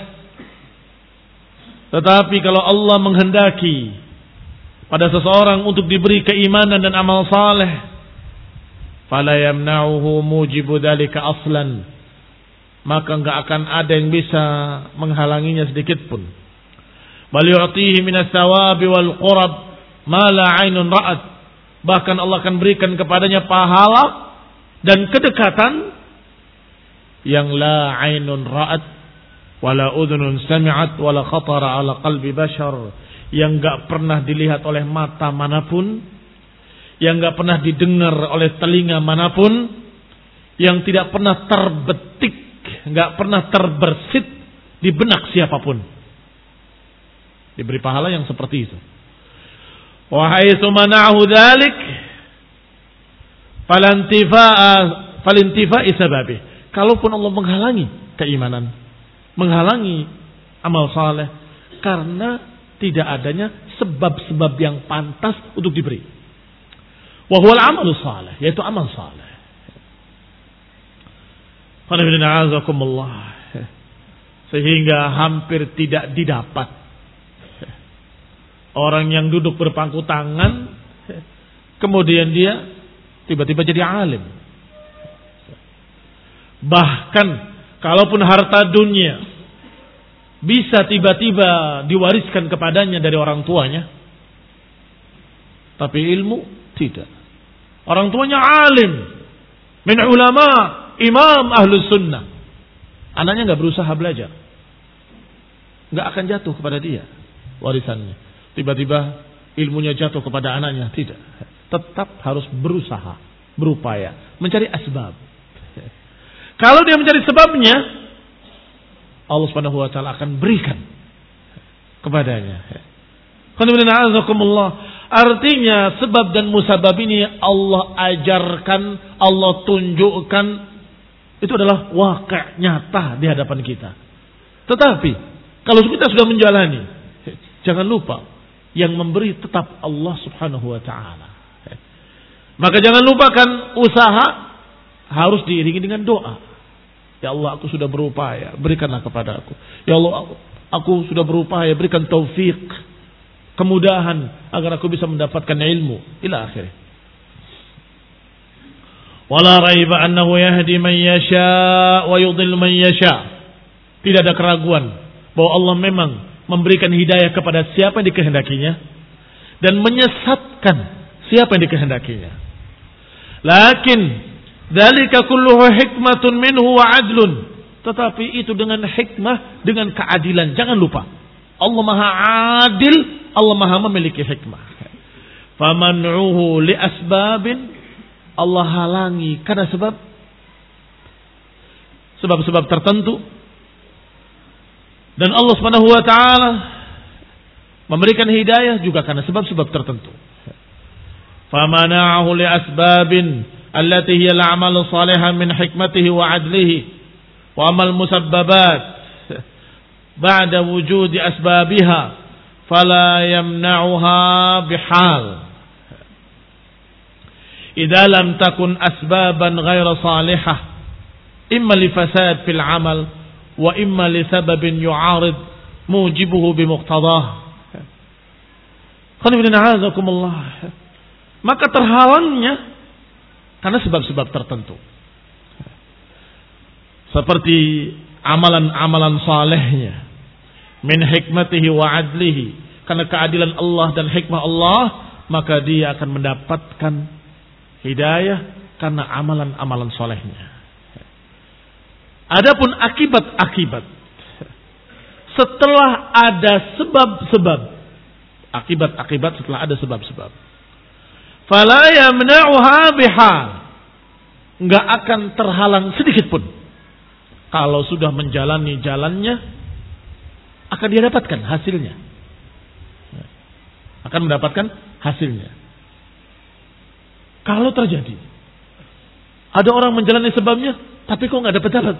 Tetapi kalau Allah menghendaki pada seseorang untuk diberi keimanan dan amal saleh, fala yamna'uhu mujibu dzalika aslan, maka enggak akan ada yang bisa menghalanginya sedikit pun. Bal yu'tihi minas thawabi wal qurab ma la 'ainun ra'at. Bahkan Allah akan berikan kepadanya pahala dan kedekatan yang la 'ainun ra'at wala udhunun sami'at wala khatara ala qalbi bashar, yang enggak pernah dilihat oleh mata manapun, yang enggak pernah didengar oleh telinga manapun, yang tidak pernah terbetik, enggak pernah terbersit di benak siapapun. Diberi pahala yang seperti itu. Wa haitsu mana'ahu dzalik falantifa'a falintifa'i sababi. Kalaupun Allah menghalangi keimanan, menghalangi amal saleh karena tidak adanya sebab-sebab yang pantas untuk diberi. Wa huwal amalu saleh, yaitu amal saleh. Sehingga hampir tidak didapat orang yang duduk berpangku tangan kemudian dia tiba-tiba jadi alim. Bahkan kalaupun harta dunia bisa tiba-tiba diwariskan kepadanya dari orang tuanya, tapi ilmu tidak. Orang tuanya alim, min ulama, imam ahlus sunnah. Anaknya nggak berusaha belajar, nggak akan jatuh kepada dia warisannya. Tiba-tiba ilmunya jatuh kepada anaknya, tidak. Tetap harus berusaha, berupaya, mencari asbab. Kalau dia mencari sebabnya, Allah Subhanahu wa taala akan berikan kepadanya. Artinya sebab dan musabab ini Allah ajarkan, Allah tunjukkan, itu adalah waqi' nyata di hadapan kita. Tetapi kalau kita sudah menjalani, jangan lupa yang memberi tetap Allah Subhanahu wa taala. Maka jangan lupakan usaha harus diiringi dengan doa. Ya Allah, aku sudah berupaya, berikanlah kepada aku. Ya Allah, aku sudah berupaya, berikan taufik, kemudahan agar aku bisa mendapatkan ilmu ila akhirih. Wala raiba annahu yahdi man yasha wa yudhil man yasha. Tidak ada keraguan bahwa Allah memang memberikan hidayah kepada siapa yang dikehendakinya dan menyesatkan siapa yang dikehendakinya. Lakin dzalika kulluhu hikmatun minhu wa adlun. Tetapi itu dengan hikmah, dengan keadilan. Jangan lupa, Allah Maha Adil, Allah Maha memiliki hikmah. Faman'uhu li asbabin, Allah halangi karena sebab sebab-sebab tertentu. Dan Allah Subhanahu wa taala memberikan hidayah juga karena sebab-sebab tertentu. Famana'ahu li asbabin allati hiya al-'amalu salihan min hikmatihi wa 'adlihi wa amal musabbabat ba'da wujudi asbabiha fala yamna'uha bihal idza lam takun asbaban ghayra salihah imma li fasad fil 'amal wa imma li sababin yu'arid mujibuhu bi muqtadah. Maka terhalangnya karena sebab-sebab tertentu. Seperti amalan-amalan salehnya, min hikmatihi wa adlihi, karena keadilan Allah dan hikmah Allah, maka dia akan mendapatkan hidayah karena amalan-amalan solehnya. Adapun akibat-akibat, setelah ada sebab-sebab, akibat-akibat setelah ada sebab-sebab, fala yamna'uha bihal, enggak akan terhalang sedikit pun. Kalau sudah menjalani jalannya, akan dia dapatkan hasilnya. Akan mendapatkan hasilnya. Kalau terjadi ada orang menjalani sebabnya, tapi kok nggak dapat-dapat.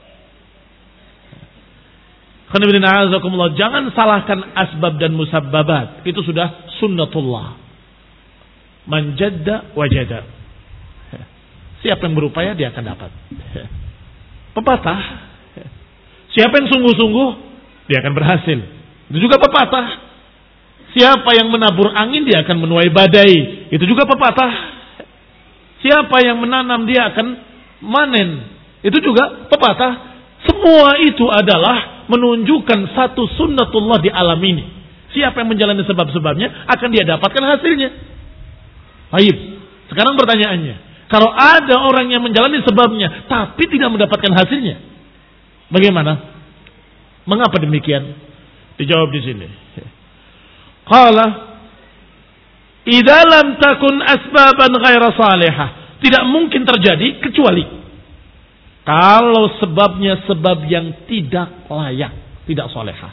Jangan salahkan asbab dan musabbabat. Itu sudah sunnatullah. Man jadda wajada. Siapa yang berupaya dia akan dapat. Pepatah. Siapa yang sungguh-sungguh dia akan berhasil. Itu juga pepatah. Siapa yang menabur angin dia akan menuai badai. Itu juga pepatah. Siapa yang menanam dia akan manen. Itu juga pepatah. Semua itu adalah menunjukkan satu sunnatullah di alam ini. Siapa yang menjalani sebab-sebabnya akan dia dapatkan hasilnya. Baik. Sekarang pertanyaannya, kalau ada orang yang menjalani sebabnya tapi tidak mendapatkan hasilnya, bagaimana? Mengapa demikian? Dijawab di sini. Qala idza lam takun asbaban ghaira salihah. Tidak mungkin terjadi kecuali kalau sebabnya sebab yang tidak layak, tidak salihah.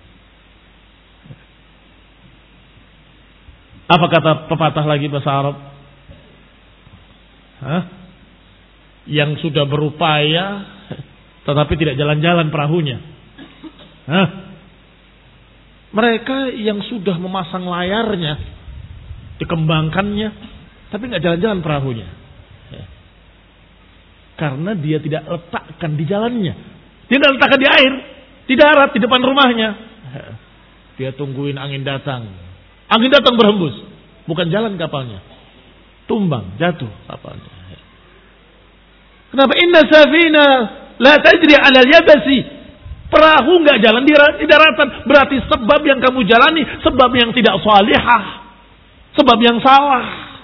Apa kata pepatah lagi bahasa Arab? Hah? Yang sudah berupaya tetapi tidak jalan-jalan perahunya. Hah? Mereka yang sudah memasang layarnya, dikembangkannya, tapi nggak jalan-jalan perahunya. Karena dia tidak letakkan di jalannya. Dia tidak letakkan di air, di darat, di depan rumahnya. Dia tungguin angin datang. Angin datang berhembus. Bukan jalan kapalnya. Tumbang, jatuh kapalnya. Kenapa? Inna safina la tajri 'ala al-yabasi. Perahu nggak jalan di daratan. Berarti sebab yang kamu jalani sebab yang tidak salihah, sebab yang salah.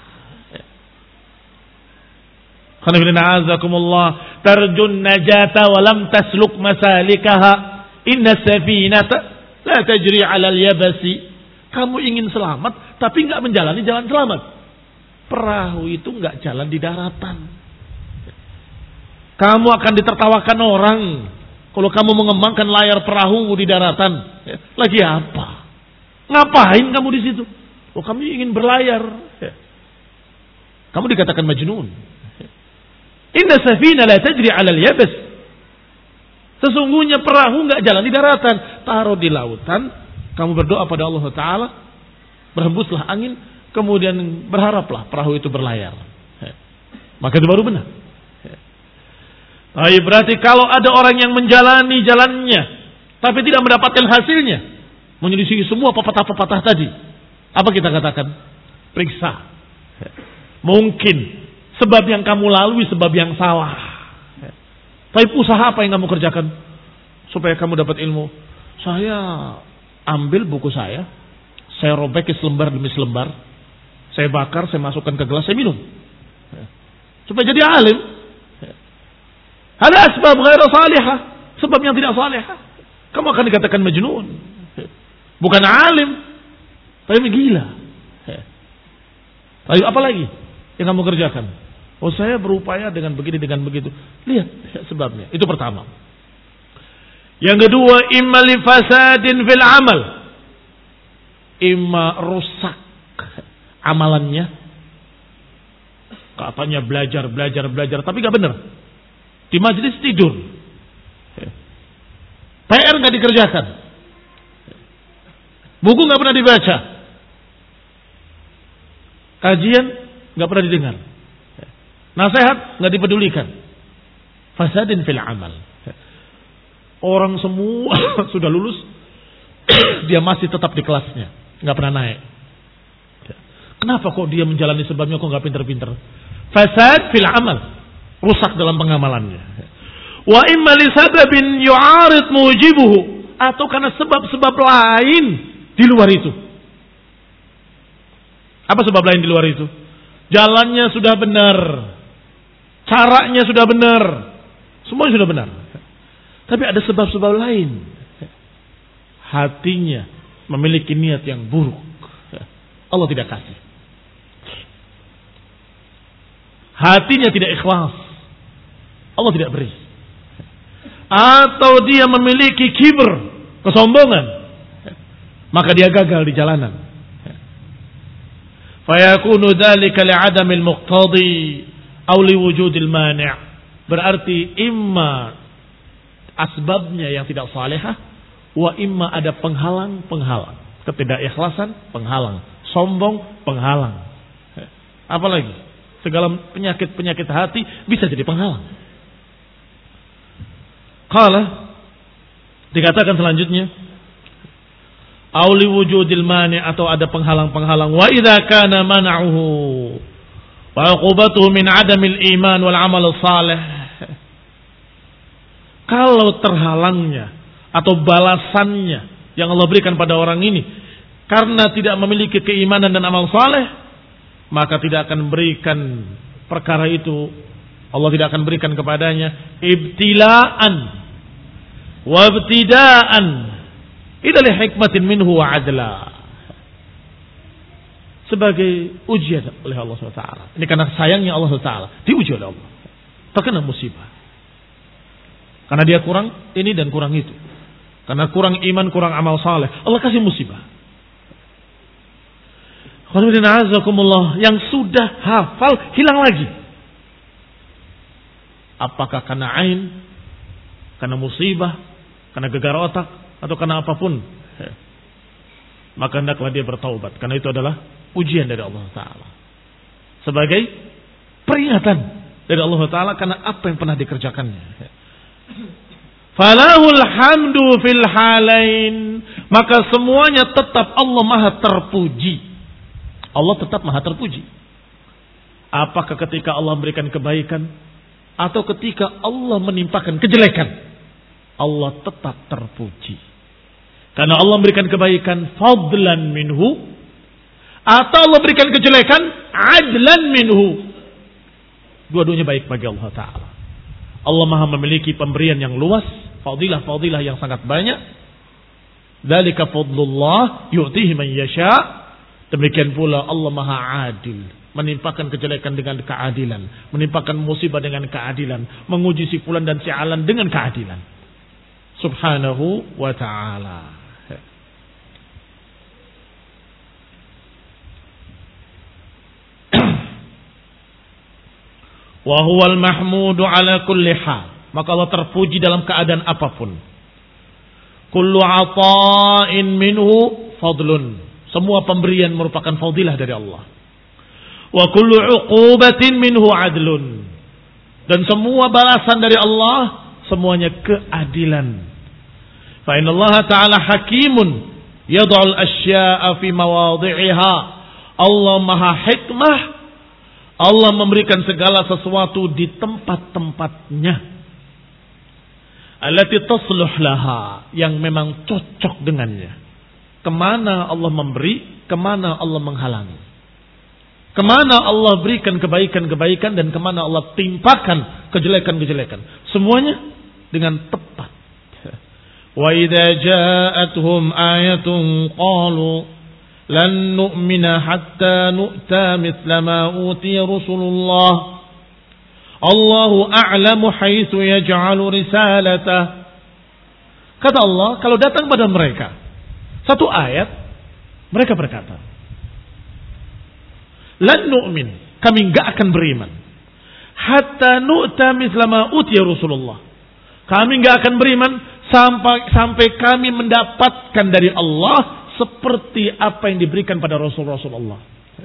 Khanafilina'azakumullah. Tarjun najata walam tasluk masalikaha. Inna safinata la tajri 'ala al-yabasi. Kamu ingin selamat tapi nggak menjalani jalan selamat. Perahu itu nggak jalan di daratan. Kamu akan ditertawakan orang kalau kamu mengembangkan layar perahu di daratan. Lagi apa? Ngapain kamu di situ? Oh, kami ingin berlayar. Kamu dikatakan majnun. Inna safina la tajri 'ala al-yabas. Sesungguhnya perahu enggak jalan di daratan, taruh di lautan. Kamu berdoa pada Allah Taala, berhembuslah angin, kemudian berharaplah perahu itu berlayar. Maka itu baru benar. Nah, berarti kalau ada orang yang menjalani jalannya tapi tidak mendapatkan hasilnya, menyelisihi semua pepatah-pepatah tadi, apa kita katakan? Periksa. Mungkin sebab yang kamu lalui sebab yang salah. Tapi usaha apa yang kamu kerjakan supaya kamu dapat ilmu? Saya ambil buku saya, saya robek selembar demi selembar, saya bakar, saya masukkan ke gelas, saya minum supaya jadi alim. Ada asbab ghaira salihah, sebab yang tidak salihah. Kamu akan dikatakan majnun. Bukan alim, tapi gila. Lalu apa lagi yang kamu kerjakan? Oh, saya berupaya dengan begini, dengan begitu. Lihat sebabnya. Itu pertama. Yang kedua, imma li fasadin fil amal. Imma rusak amalannya. Katanya belajar, belajar, belajar, tapi gak benar. Di majelis tidur, P R nggak dikerjakan, buku nggak pernah dibaca, kajian nggak pernah didengar, nasihat nggak dipedulikan. Fasadin fil amal. Orang semua sudah lulus, dia masih tetap di kelasnya, nggak pernah naik. Kenapa kok dia menjalani sebabnya kok nggak pinter-pinter? Fasad fil amal. Rusak dalam pengamalannya. Wa imma li sababin yu'arid mujibuhu, atau karena sebab-sebab lain di luar itu. Apa sebab lain di luar itu? Jalannya sudah benar, caranya sudah benar, semua sudah benar. Tapi ada sebab-sebab lain. Hatinya memiliki niat yang buruk. Allah tidak kasih. Hatinya tidak ikhlas. Allah tidak beri. Atau dia memiliki kibr, kesombongan, maka dia gagal di jalanan. Fayakunu dzalika li'adamil muqtadi aw liwujudil mani'. Berarti imma asbabnya yang tidak salihah, wa imma ada penghalang-penghalang. Ketidakikhlasan, penghalang. Sombong, penghalang. Apalagi segala penyakit-penyakit hati bisa jadi penghalang. Qala, dikatakan selanjutnya, auli wujudil mani, atau ada penghalang-penghalang. Wa idza kana man'uhu wa 'uqubatuhu min 'adamil iman wal 'amal salih. Kalau terhalangnya atau balasannya yang Allah berikan pada orang ini karena tidak memiliki keimanan dan amal saleh, maka tidak akan berikan perkara itu, Allah tidak akan berikan kepadanya ibtilaan wa ibtidaan ila li hikmatin minhu wa adla, sebagai ujian oleh Allah subhanahu wa taala. Ini karena sayangnya Allah subhanahu wa taala, diuji oleh Allah, terkena musibah karena dia kurang ini dan kurang itu, karena kurang iman, kurang amal saleh, Allah kasih musibah. Yang sudah hafal hilang lagi. Apakah karena ain, karena musibah, karena gegar otak, atau karena apapun, maka hendaklah dia bertaubat, karena itu adalah ujian dari Allah Ta'ala, sebagai peringatan dari Allah Ta'ala karena apa yang pernah dikerjakannya. Falahul hamdu fil halain, maka semuanya tetap Allah maha terpuji. Allah tetap maha terpuji. Apakah ketika Allah memberikan kebaikan atau ketika Allah menimpakan kejelekan, Allah tetap terpuji. Karena Allah memberikan kebaikan fadlan minhu, atau Allah berikan kejelekan adlan minhu. Dua-duanya baik bagi Allah Ta'ala. Allah maha memiliki pemberian yang luas, fadilah-fadilah yang sangat banyak. Dzalika fadlullah yu'tihi man yasha'. Demikian pula Allah maha adil, menimpakan kejelekan dengan keadilan, menimpakan musibah dengan keadilan, menguji si fulan dan si alan dengan keadilan. Subhanahu wa ta'ala. Wa huwal mahmudu ala kulli hal. Maka Allah terpuji dalam keadaan apapun. Kullu ata'in minhu fadlun. Semua pemberian merupakan fadilah dari Allah. Wa kullu 'uqubatin minhu 'adlun. Dan semua balasan dari Allah semuanya keadilan. Fa inna Allah Ta'ala hakimun yad'ul asya'a fi mawadhi'iha. Allah maha hikmah. Allah memberikan segala sesuatu di tempat-tempatnya. Allati tasluh laha, yang memang cocok dengannya. Kemana Allah memberi, kemana Allah menghalangi. Kemana Allah berikan kebaikan-kebaikan dan kemana Allah timpakan kejelekan-kejelekan. Semuanya dengan tepat. Wa idza ja'atuhum ayatun qalu lan nu'mina hatta nu'ta mithla ma utiya Rasulullah. Allahu a'lamu haitsu yaj'alu risalatah. Kata Allah, kalau datang pada mereka satu ayat, mereka berkata, lan nu'min, kami enggak akan beriman, hatta nu'ta mithla ma utiya Rasulullah. Kami enggak akan beriman sampai sampai kami mendapatkan dari Allah seperti apa yang diberikan pada Rasul-Rasul Allah.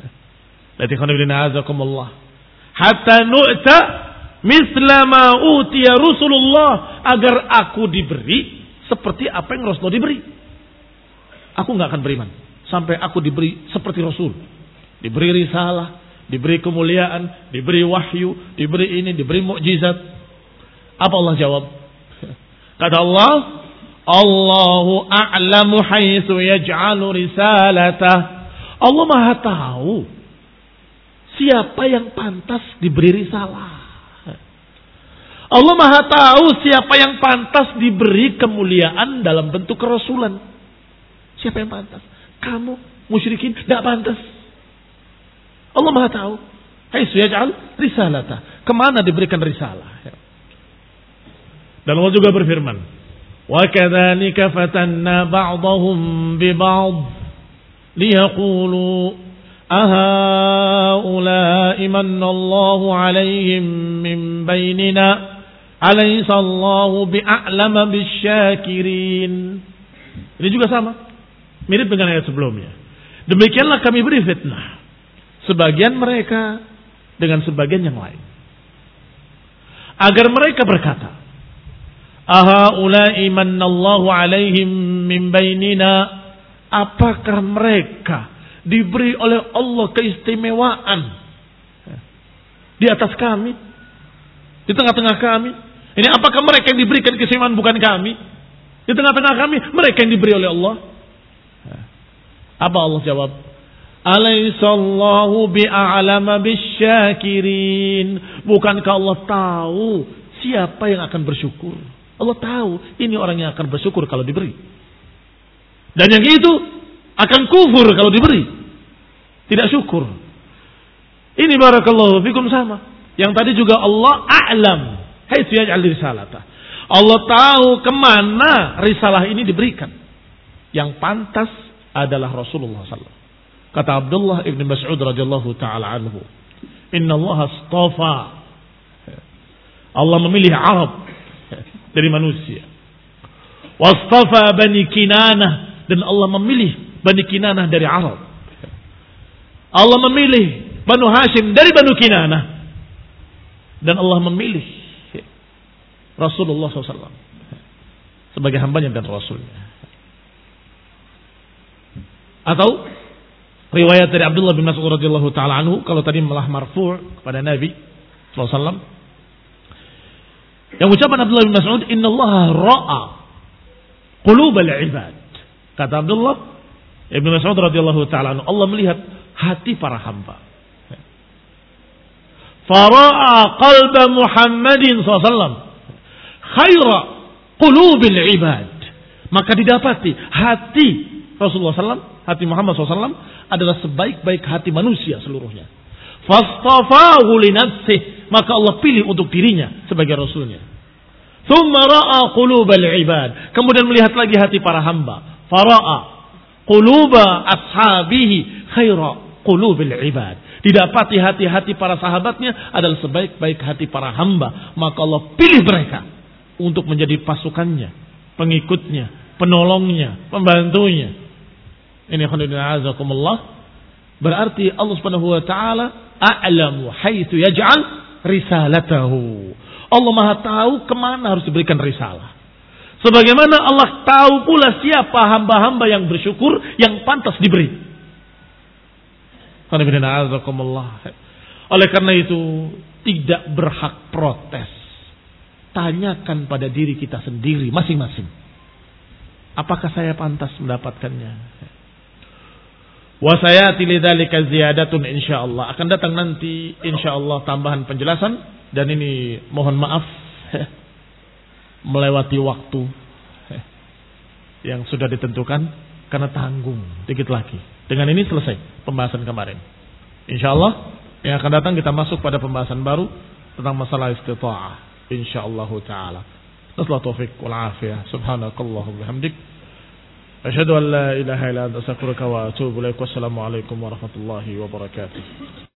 Hatta nu'ta mithla ma utiya Rasulullah, agar aku diberi seperti apa yang Rasulullah diberi. Aku enggak akan beriman sampai aku diberi seperti Rasul. Diberi risalah, diberi kemuliaan, diberi wahyu, diberi ini, diberi mukjizat. Apa Allah jawab? Kata Allah, Allahu a'lamu haitsu yaj'alu risalatah. Allah Maha tahu siapa yang pantas diberi risalah. Allah Maha tahu siapa yang pantas diberi kemuliaan dalam bentuk kerasulan. Siapa yang pantas? Kamu musyrikin tidak pantas. Allah Maha tahu. Haitsu yaj'al risalata. Kemana diberikan risalah? Dan Allah juga berfirman, "Wa kadzalika fatanna ba'dahum bi ba'd liyaqulu ahaula'i manna Allahu 'alaihim min bainina alaysa Allahu bi'a'lama bisyakirin." Ini juga sama, mirip dengan ayat sebelumnya. Demikianlah kami beri fitnah sebagian mereka dengan sebagian yang lain, agar mereka berkata, ahaula'i mannallahu alaihim min bainina, apakah mereka diberi oleh Allah keistimewaan di atas kami, di tengah-tengah kami? Ini apakah mereka yang diberikan keistimewaan bukan kami? Di tengah-tengah kami mereka yang diberi oleh Allah. Apa Allah jawab? Alaisallahu bi'a'lama bisyakirin. Bukankah Allah tahu siapa yang akan bersyukur? Allah tahu ini orang yang akan bersyukur kalau diberi, dan yang itu akan kufur kalau diberi, tidak syukur. Ini barakallahu fikum sama. Yang tadi juga Allah a'lam haitsu yaj'al risalata. Allah tahu kemana risalah ini diberikan. Yang pantas adalah Rasulullah sallallahu alaihi wasallam. Kata Abdullah ibn Mas'ud radhiyallahu taala anhu, Inna Allah astafa. Allah memilih Arab dari manusia. Wastafa Bani Kinanah, dan Allah memilih Bani Kinanah dari Arab. Allah memilih Banu Hashim dari Banu Kinanah, dan Allah memilih Rasulullah sallallahu alaihi wasallam sebagai hambanya dan rasulnya. Atau riwayat dari Abdullah bin Mas'ud radhiyallahu taala anhu, kalau tadi malah marfu' kepada Nabi sallallahu alaihi wasallam. Yang ucapan Abdullah bin Mas'ud, innallaha ra'a qulubal ibad. Kata Abdullah ibn Mas'ud radhiyallahu taala anhu, Allah melihat hati para hamba. Fara'a qalba Muhammadin sallallahu alaihi wasallam khaira qulubil ibad. Maka didapati hati Rasulullah sallallahu alaihi wasallam, hati Muhammad sallallahu alaihi wasallam adalah sebaik-baik hati manusia seluruhnya. Fastafahu li nafsihi, maka Allah pilih untuk dirinya sebagai rasulnya. Tsumma ra'a qulubal ibad, kemudian melihat lagi hati para hamba. Fara'a quluba ashabihi khaira qulubil ibad. Didapati hati-hati para sahabatnya adalah sebaik-baik hati para hamba, maka Allah pilih mereka untuk menjadi pasukannya, pengikutnya, penolongnya, pembantunya. Ini khonidina azakumullah. Berarti Allah subhanahu wa ta'ala a'lamu haitsu yaj'al risalatahu. Allah Maha tahu kemana harus diberikan risalah. Sebagaimana Allah tahu pula siapa hamba-hamba yang bersyukur, yang pantas diberi. Khonidina azakumullah. Oleh karena itu tidak berhak protes. Tanyakan pada diri kita sendiri masing-masing, apakah saya pantas mendapatkannya? Wa sayati lidzalika ziyadatun insyaallah. Akan datang nanti insyaallah tambahan penjelasan, dan ini mohon maaf melewati waktu yang sudah ditentukan karena tanggung dikit lagi. Dengan ini selesai pembahasan kemarin. Insyaallah yang akan datang kita masuk pada pembahasan baru tentang masalah istita'ah insyaallah taala. Nasallahu taufiq wal afiyah. Subhanakallahumma bihamdik, asyhadu an la ilaha illa anta astaghfiruka wa atubu ilaik. Wassalamu alaikum warahmatullahi wabarakatuh.